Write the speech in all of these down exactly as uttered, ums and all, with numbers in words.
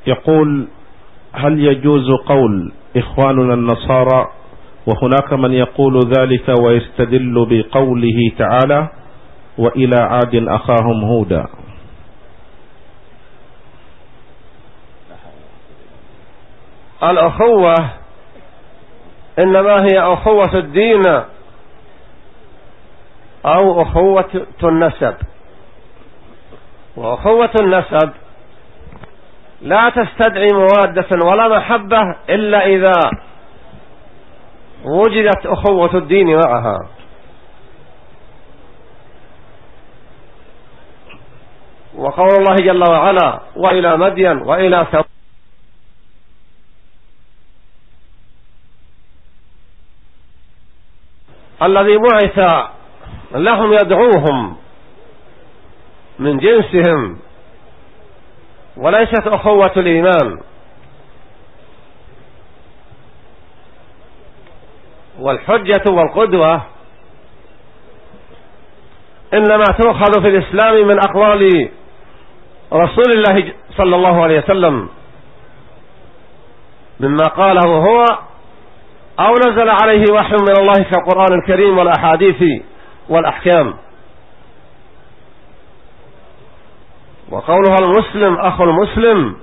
يقول: هل يجوز قول إخواننا النصارى وهناك من يقول ذلك ويستدل بقوله تعالى: وإلى عاد أخاهم هودا؟ الأخوة إنما هي أخوة الدين أو أخوة النسب، وأخوة النسب لا تستدعي موادة ولا محبة إلا إذا وجدت أخوة الدين معها. وقول الله جل وعلا: وإلى مدين وإلى ثمود الذي بعث لهم يدعوهم من جنسهم، وليست أخوة الإيمان. والحجة والقدوة إنما تؤخذ في الإسلام من أقوال رسول الله صلى الله عليه وسلم، مما قاله هو أو نزل عليه وحي من الله كالقرآن الكريم والأحاديث والأحكام. وقولها المسلم أخو المسلم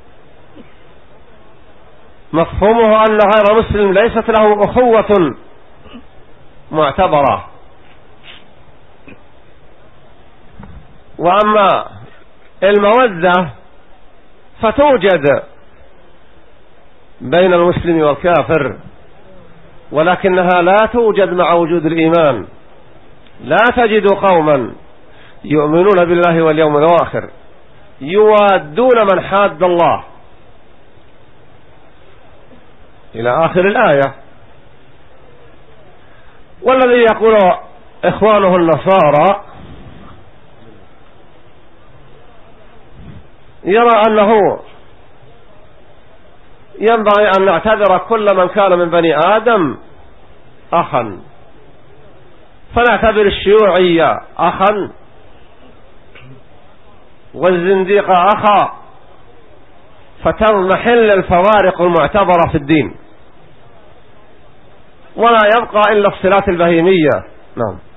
مفهومه أن غير مسلم ليست له أخوة معتبرة. وأما المودة فتوجد بين المسلم والكافر، ولكنها لا توجد مع وجود الإيمان. لا تجد قوما يؤمنون بالله واليوم الآخر يوادون من حاد الله إلى آخر الآية. والذي يقول إخوانه النصارى يرى أنه ينبغي أن نعتبر كل من كان من بني آدم أخا، فنعتبر الشيوعية أخا والزنديق أخا، فتضمحل الفوارق المعتبرة في الدين، ولا يبقى إلا الصلات البهيمية. نعم.